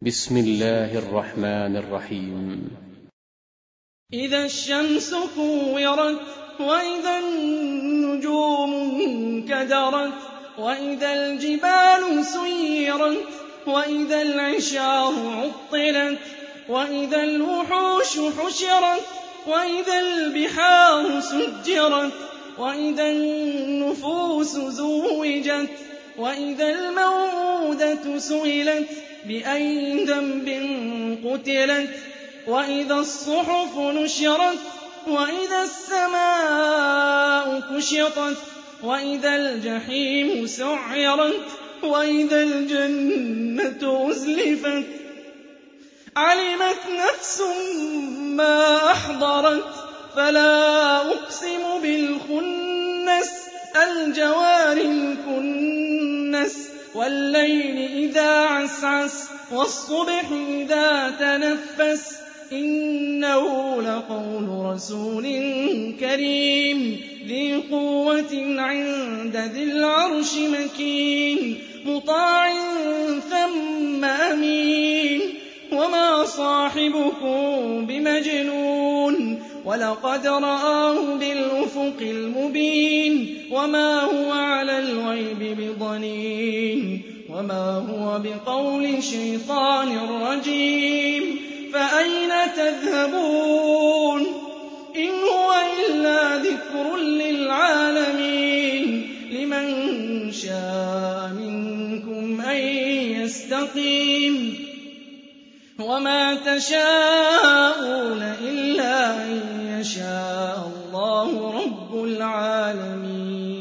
بسم الله الرحمن الرحيم. إذا الشمس كورت وإذا النجوم انكدرت وإذا الجبال سيرت وإذا العشار عطلت وإذا الوحوش حشرت وإذا البحار سجرت وإذا النفوس زوجت وإذا الموءودة سئلت بأي ذنب قتلت وإذا الصحف نشرت وإذا السماء كشطت وإذا الجحيم سعرت وإذا الجنة أزلفت علمت نفس ما أحضرت فلا أقسم بالخنس الجوار الكنس والليل إذا عسعس والصبح إذا تنفس إنه لقول رسول كريم ذي قوة عند ذي العرش مكين مطاع ثم أمين وما صاحبكم بمجنون ولقد رآه بالأفق المبين وما هو على الغيب بضنين وما هو بقول شيطان رجيم فأين تذهبون إن هو إلا ذكر للعالمين لمن شاء منكم أن يستقيم وما تشاءون إلا أن يشاء الله رب العالمين.